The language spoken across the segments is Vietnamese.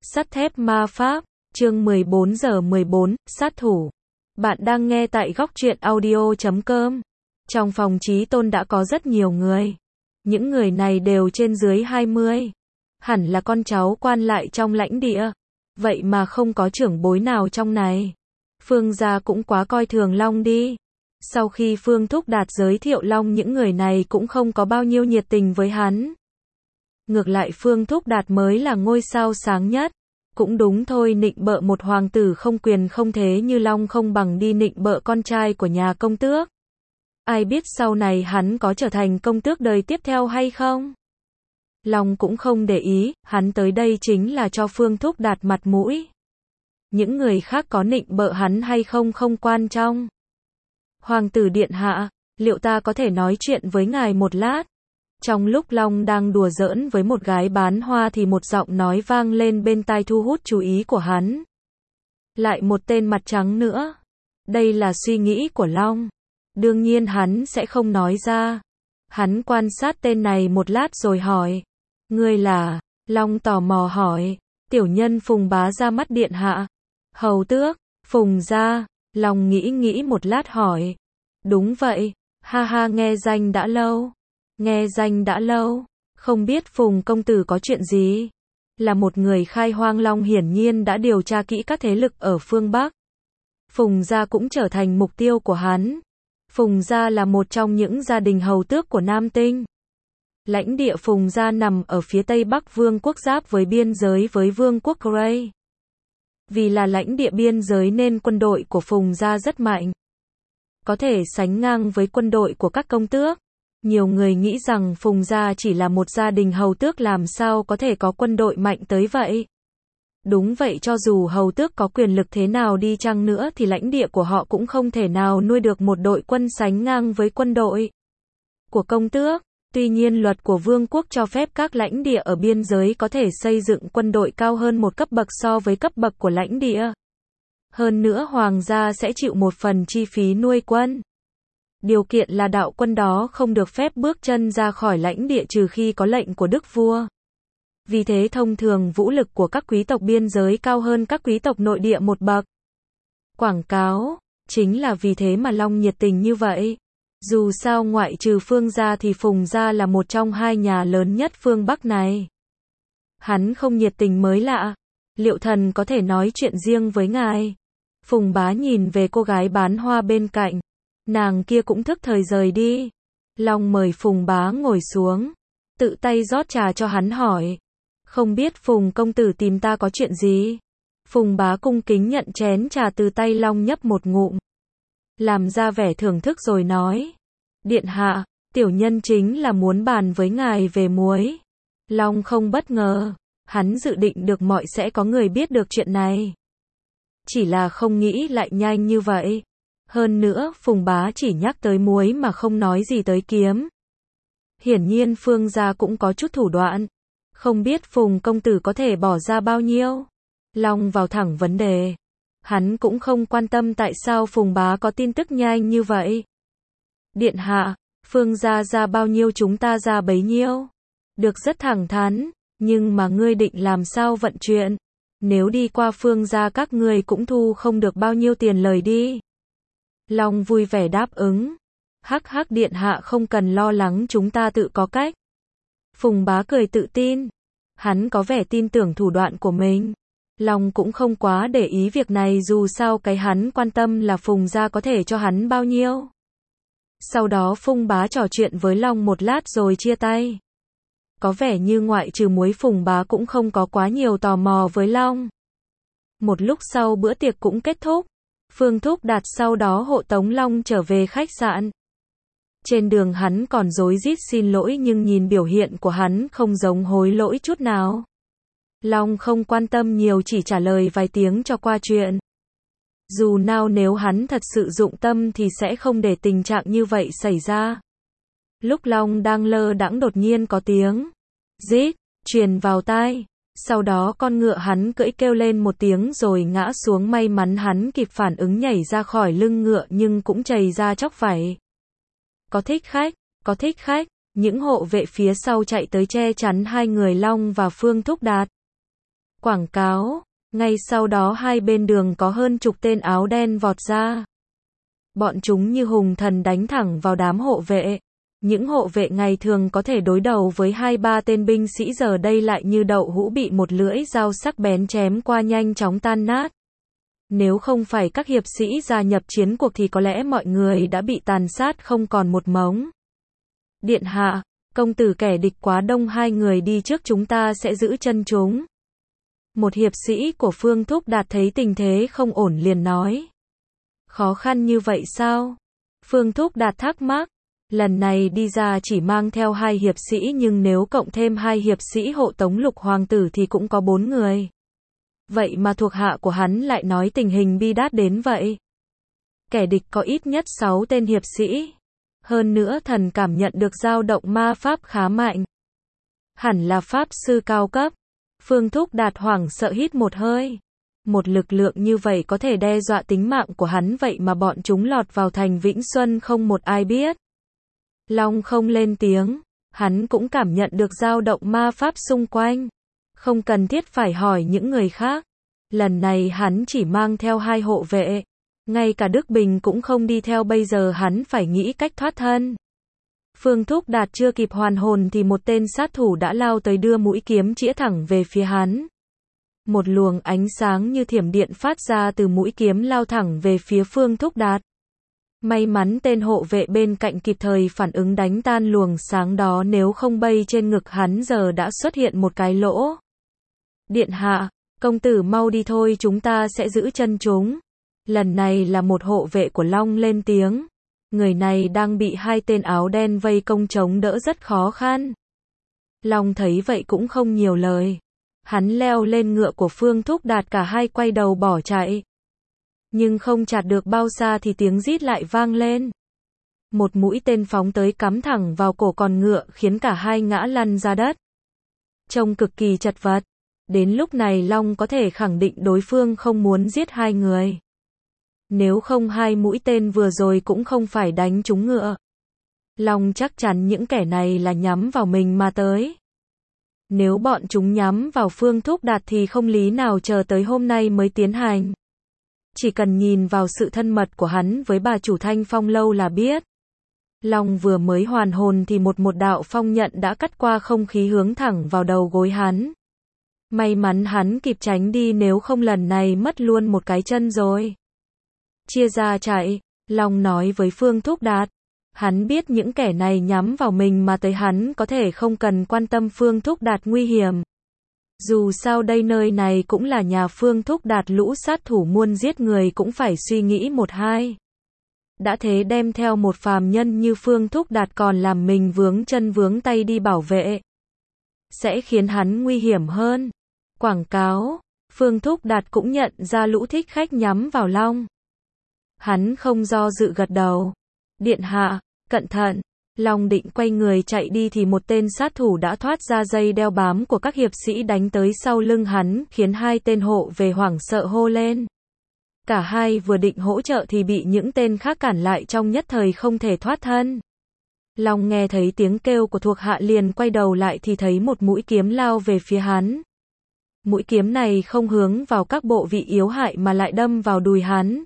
Sắt thép ma pháp, chương 14 giờ 14, sát thủ. Bạn đang nghe tại góc truyện audio.com. Trong phòng Chí Tôn đã có rất nhiều người. Những người này đều trên dưới 20. Hẳn là con cháu quan lại trong lãnh địa. Vậy mà không có trưởng bối nào trong này. Phương gia cũng quá coi thường Long đi. Sau khi Phương Thúc Đạt giới thiệu Long, những người này cũng không có bao nhiêu nhiệt tình với hắn. Ngược lại Phương Thúc Đạt mới là ngôi sao sáng nhất. Cũng đúng thôi, nịnh bợ một hoàng tử không quyền không thế như Long không bằng đi nịnh bợ con trai của nhà công tước. Ai biết sau này hắn có trở thành công tước đời tiếp theo hay không? Long cũng không để ý, hắn tới đây chính là cho Phương Thúc Đạt mặt mũi. Những người khác có nịnh bợ hắn hay không không quan trọng. Hoàng tử điện hạ, liệu ta có thể nói chuyện với ngài một lát? Trong lúc Long đang đùa giỡn với một gái bán hoa thì một giọng nói vang lên bên tai thu hút chú ý của hắn. Lại một tên mặt trắng nữa. Đây là suy nghĩ của Long. Đương nhiên hắn sẽ không nói ra. Hắn quan sát tên này một lát rồi hỏi. Ngươi là? Long tò mò hỏi. Tiểu nhân Phùng bá ra mắt điện hạ. Hầu tước, Phùng gia. Long nghĩ một lát hỏi. Đúng vậy, ha ha, nghe danh đã lâu. Nghe danh đã lâu, không biết Phùng công tử có chuyện gì? Là một người khai hoang, Long hiển nhiên đã điều tra kỹ các thế lực ở phương Bắc. Phùng gia cũng trở thành mục tiêu của hắn. Phùng gia là một trong những gia đình hầu tước của Nam Tinh. Lãnh địa Phùng gia nằm ở phía tây bắc vương quốc, giáp với biên giới với vương quốc Grey. Vì là lãnh địa biên giới nên quân đội của Phùng gia rất mạnh. Có thể sánh ngang với quân đội của các công tước. Nhiều người nghĩ rằng Phùng gia chỉ là một gia đình hầu tước, làm sao có thể có quân đội mạnh tới vậy. Đúng vậy, cho dù hầu tước có quyền lực thế nào đi chăng nữa thì lãnh địa của họ cũng không thể nào nuôi được một đội quân sánh ngang với quân đội của công tước. Tuy nhiên luật của vương quốc cho phép các lãnh địa ở biên giới có thể xây dựng quân đội cao hơn một cấp bậc so với cấp bậc của lãnh địa. Hơn nữa hoàng gia sẽ chịu một phần chi phí nuôi quân. Điều kiện là đạo quân đó không được phép bước chân ra khỏi lãnh địa trừ khi có lệnh của đức vua. Vì thế thông thường vũ lực của các quý tộc biên giới cao hơn các quý tộc nội địa một bậc. Quảng cáo, chính là vì thế mà Long nhiệt tình như vậy. Dù sao ngoại trừ Phương gia thì Phùng gia là một trong hai nhà lớn nhất phương Bắc này. Hắn không nhiệt tình mới lạ. Liệu thần có thể nói chuyện riêng với ngài? Phùng bá nhìn về cô gái bán hoa bên cạnh. Nàng kia cũng thức thời rời đi. Long mời Phùng bá ngồi xuống. Tự tay rót trà cho hắn hỏi. Không biết Phùng công tử tìm ta có chuyện gì? Phùng bá cung kính nhận chén trà từ tay Long, nhấp một ngụm. Làm ra vẻ thưởng thức rồi nói. Điện hạ, tiểu nhân chính là muốn bàn với ngài về muối. Long không bất ngờ. Hắn dự định được mọi sẽ có người biết được chuyện này. Chỉ là không nghĩ lại nhanh như vậy. Hơn nữa, Phùng bá chỉ nhắc tới muối mà không nói gì tới kiếm. Hiển nhiên Phương gia cũng có chút thủ đoạn. Không biết Phùng công tử có thể bỏ ra bao nhiêu? Long vào thẳng vấn đề. Hắn cũng không quan tâm tại sao Phùng bá có tin tức nhanh như vậy. Điện hạ, Phương gia ra bao nhiêu chúng ta ra bấy nhiêu. Được rất thẳng thắn, nhưng mà ngươi định làm sao vận chuyển? Nếu đi qua Phương gia các ngươi cũng thu không được bao nhiêu tiền lời đi. Long vui vẻ đáp ứng. Hắc hắc, điện hạ không cần lo lắng, chúng ta tự có cách. Phùng bá cười tự tin. Hắn có vẻ tin tưởng thủ đoạn của mình. Long cũng không quá để ý việc này, dù sao cái hắn quan tâm là Phùng gia có thể cho hắn bao nhiêu. Sau đó Phùng bá trò chuyện với Long một lát rồi chia tay. Có vẻ như ngoại trừ muối Phùng bá cũng không có quá nhiều tò mò với Long. Một lúc sau bữa tiệc cũng kết thúc. Phương Thúc Đạt sau đó hộ tống Long trở về khách sạn. Trên đường hắn còn rối rít xin lỗi, nhưng nhìn biểu hiện của hắn không giống hối lỗi chút nào. Long không quan tâm nhiều, chỉ trả lời vài tiếng cho qua chuyện. Dù nào nếu hắn thật sự dụng tâm thì sẽ không để tình trạng như vậy xảy ra. Lúc Long đang lơ đãng đột nhiên có tiếng rít truyền vào tai. Sau đó con ngựa hắn cưỡi kêu lên một tiếng rồi ngã xuống, may mắn hắn kịp phản ứng nhảy ra khỏi lưng ngựa nhưng cũng chày ra chóc vảy. Có thích khách, có thích khách, những hộ vệ phía sau chạy tới che chắn hai người Long và Phương Thúc Đạt. Quảng cáo. Ngay sau đó hai bên đường có hơn chục tên áo đen vọt ra. Bọn chúng như hùng thần đánh thẳng vào đám hộ vệ. Những hộ vệ ngày thường có thể đối đầu với 2-3 tên binh sĩ giờ đây lại như đậu hũ bị một lưỡi dao sắc bén chém qua nhanh chóng tan nát. Nếu không phải các hiệp sĩ gia nhập chiến cuộc thì có lẽ mọi người đã bị tàn sát không còn một mống. Điện hạ, công tử kẻ địch quá đông, hai người đi trước chúng ta sẽ giữ chân chúng. Một hiệp sĩ của Phương Thúc Đạt thấy tình thế không ổn liền nói. Khó khăn như vậy sao? Phương Thúc Đạt thắc mắc. Lần này đi ra chỉ mang theo 2 hiệp sĩ nhưng nếu cộng thêm 2 hiệp sĩ hộ tống Lục hoàng tử thì cũng có 4 người. Vậy mà thuộc hạ của hắn lại nói tình hình bi đát đến vậy. Kẻ địch có ít nhất 6 tên hiệp sĩ. Hơn nữa thần cảm nhận được dao động ma pháp khá mạnh. Hẳn là pháp sư cao cấp. Phương Thúc Đạt hoảng sợ hít một hơi. Một lực lượng như vậy có thể đe dọa tính mạng của hắn, vậy mà bọn chúng lọt vào thành Vĩnh Xuân không một ai biết. Long không lên tiếng, hắn cũng cảm nhận được dao động ma pháp xung quanh. Không cần thiết phải hỏi những người khác. Lần này hắn chỉ mang theo 2 hộ vệ. Ngay cả Đức Bình cũng không đi theo, bây giờ hắn phải nghĩ cách thoát thân. Phương Thúc Đạt chưa kịp hoàn hồn thì một tên sát thủ đã lao tới đưa mũi kiếm chĩa thẳng về phía hắn. Một luồng ánh sáng như thiểm điện phát ra từ mũi kiếm lao thẳng về phía Phương Thúc Đạt. May mắn tên hộ vệ bên cạnh kịp thời phản ứng đánh tan luồng sáng đó, nếu không bay trên ngực hắn giờ đã xuất hiện một cái lỗ. Điện hạ, công tử mau đi thôi, chúng ta sẽ giữ chân chúng. Lần này là một hộ vệ của Long lên tiếng. Người này đang bị 2 tên áo đen vây công chống đỡ rất khó khăn. Long thấy vậy cũng không nhiều lời. Hắn leo lên ngựa của Phương Thúc Đạt, cả hai quay đầu bỏ chạy. Nhưng không chạt được bao xa thì tiếng rít lại vang lên. Một mũi tên phóng tới cắm thẳng vào cổ con ngựa khiến cả hai ngã lăn ra đất. Trông cực kỳ chật vật. Đến lúc này Long có thể khẳng định đối phương không muốn giết 2 người. Nếu không 2 mũi tên vừa rồi cũng không phải đánh trúng ngựa. Long chắc chắn những kẻ này là nhắm vào mình mà tới. Nếu bọn chúng nhắm vào Phương Thúc Đạt thì không lý nào chờ tới hôm nay mới tiến hành. Chỉ cần nhìn vào sự thân mật của hắn với bà chủ Thanh Phong lâu là biết. Long vừa mới hoàn hồn thì một đạo phong nhận đã cắt qua không khí hướng thẳng vào đầu gối hắn. May mắn hắn kịp tránh đi, nếu không lần này mất luôn một cái chân rồi. Chia ra chạy, Long nói với Phương Thúc Đạt. Hắn biết những kẻ này nhắm vào mình mà tới, hắn có thể không cần quan tâm Phương Thúc Đạt nguy hiểm. Dù sao đây nơi này cũng là nhà Phương Thúc Đạt, lũ sát thủ muôn giết người cũng phải suy nghĩ 1-2. Đã thế đem theo một phàm nhân như Phương Thúc Đạt còn làm mình vướng chân vướng tay đi bảo vệ, sẽ khiến hắn nguy hiểm hơn. Quảng cáo. Phương Thúc Đạt cũng nhận ra lũ thích khách nhắm vào Long. Hắn không do dự gật đầu. Điện hạ, cẩn thận. Long định quay người chạy đi thì một tên sát thủ đã thoát ra dây đeo bám của các hiệp sĩ đánh tới sau lưng hắn, khiến 2 tên hộ về hoảng sợ hô lên. Cả hai vừa định hỗ trợ thì bị những tên khác cản lại, trong nhất thời không thể thoát thân. Long nghe thấy tiếng kêu của thuộc hạ liền quay đầu lại thì thấy một mũi kiếm lao về phía hắn. Mũi kiếm này không hướng vào các bộ vị yếu hại mà lại đâm vào đùi hắn.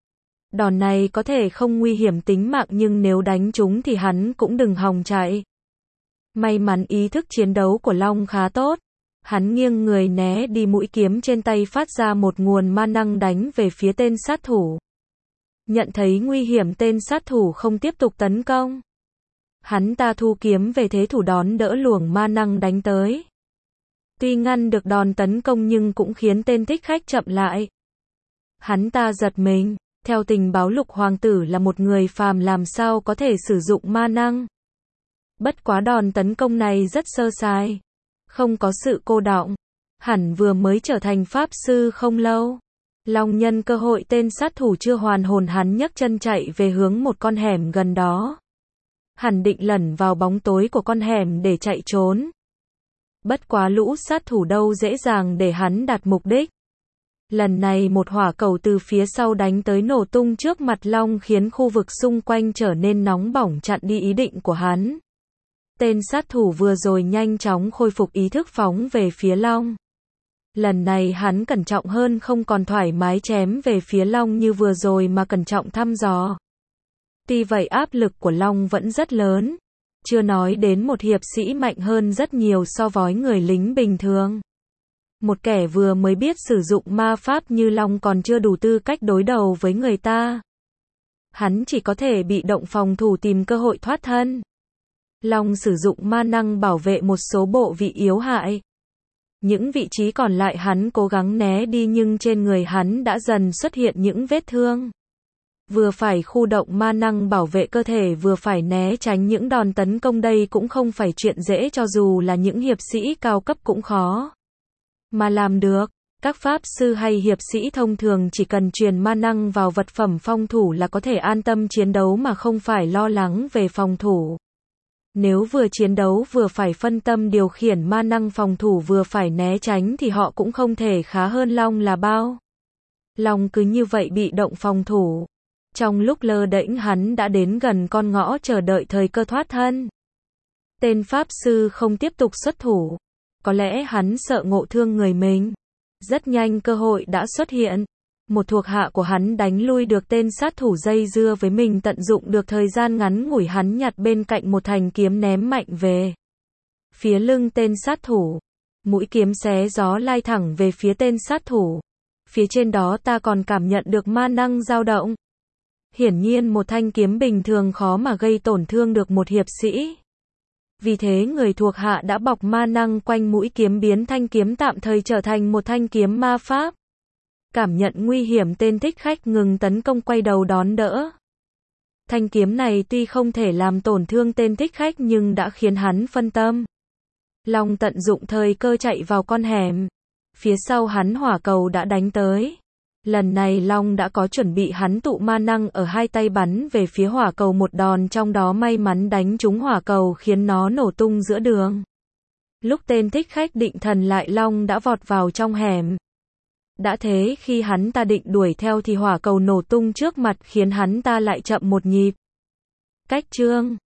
Đòn này có thể không nguy hiểm tính mạng nhưng nếu đánh trúng thì hắn cũng đừng hòng chạy. May mắn ý thức chiến đấu của Long khá tốt. Hắn nghiêng người né đi, mũi kiếm trên tay phát ra một nguồn ma năng đánh về phía tên sát thủ. Nhận thấy nguy hiểm, tên sát thủ không tiếp tục tấn công. Hắn ta thu kiếm về thế thủ đón đỡ luồng ma năng đánh tới. Tuy ngăn được đòn tấn công nhưng cũng khiến tên thích khách chậm lại. Hắn ta giật mình. Theo tình báo Lục hoàng tử là một người phàm, làm sao có thể sử dụng ma năng. Bất quá đòn tấn công này rất sơ sài. Không có sự cô đọng. Hẳn vừa mới trở thành pháp sư không lâu. Long nhân cơ hội tên sát thủ chưa hoàn hồn, hắn nhấc chân chạy về hướng một con hẻm gần đó. Hẳn định lẩn vào bóng tối của con hẻm để chạy trốn. Bất quá lũ sát thủ đâu dễ dàng để hắn đạt mục đích. Lần này một hỏa cầu từ phía sau đánh tới nổ tung trước mặt Long, khiến khu vực xung quanh trở nên nóng bỏng, chặn đi ý định của hắn. Tên sát thủ vừa rồi nhanh chóng khôi phục ý thức phóng về phía Long. Lần này hắn cẩn trọng hơn, không còn thoải mái chém về phía Long như vừa rồi mà cẩn trọng thăm dò. Tuy vậy áp lực của Long vẫn rất lớn. Chưa nói đến một hiệp sĩ mạnh hơn rất nhiều so với người lính bình thường. Một kẻ vừa mới biết sử dụng ma pháp như Long còn chưa đủ tư cách đối đầu với người ta. Hắn chỉ có thể bị động phòng thủ, tìm cơ hội thoát thân. Long sử dụng ma năng bảo vệ một số bộ vị yếu hại. Những vị trí còn lại hắn cố gắng né đi, nhưng trên người hắn đã dần xuất hiện những vết thương. Vừa phải khu động ma năng bảo vệ cơ thể, vừa phải né tránh những đòn tấn công, đây cũng không phải chuyện dễ, cho dù là những hiệp sĩ cao cấp cũng khó mà làm được. Các pháp sư hay hiệp sĩ thông thường chỉ cần truyền ma năng vào vật phẩm phòng thủ là có thể an tâm chiến đấu mà không phải lo lắng về phòng thủ. Nếu vừa chiến đấu vừa phải phân tâm điều khiển ma năng phòng thủ, vừa phải né tránh thì họ cũng không thể khá hơn Long là bao. Long cứ như vậy bị động phòng thủ. Trong lúc lơ đễnh hắn đã đến gần con ngõ chờ đợi thời cơ thoát thân. Tên pháp sư không tiếp tục xuất thủ. Có lẽ hắn sợ ngộ thương người mình. Rất nhanh cơ hội đã xuất hiện. Một thuộc hạ của hắn đánh lui được tên sát thủ dây dưa với mình, tận dụng được thời gian ngắn ngủi hắn nhặt bên cạnh một thanh kiếm ném mạnh về phía lưng tên sát thủ. Mũi kiếm xé gió lai thẳng về phía tên sát thủ. Phía trên đó ta còn cảm nhận được ma năng dao động. Hiển nhiên một thanh kiếm bình thường khó mà gây tổn thương được một hiệp sĩ. Vì thế người thuộc hạ đã bọc ma năng quanh mũi kiếm, biến thanh kiếm tạm thời trở thành một thanh kiếm ma pháp. Cảm nhận nguy hiểm, tên thích khách ngừng tấn công, quay đầu đón đỡ. Thanh kiếm này tuy không thể làm tổn thương tên thích khách nhưng đã khiến hắn phân tâm. Long tận dụng thời cơ chạy vào con hẻm. Phía sau hắn hỏa cầu đã đánh tới. Lần này Long đã có chuẩn bị, hắn tụ ma năng ở hai tay bắn về phía hỏa cầu, một đòn trong đó may mắn đánh trúng hỏa cầu khiến nó nổ tung giữa đường. Lúc tên thích khách định thần lại, Long đã vọt vào trong hẻm. Đã thế khi hắn ta định đuổi theo thì hỏa cầu nổ tung trước mặt khiến hắn ta lại chậm một nhịp. Cách chương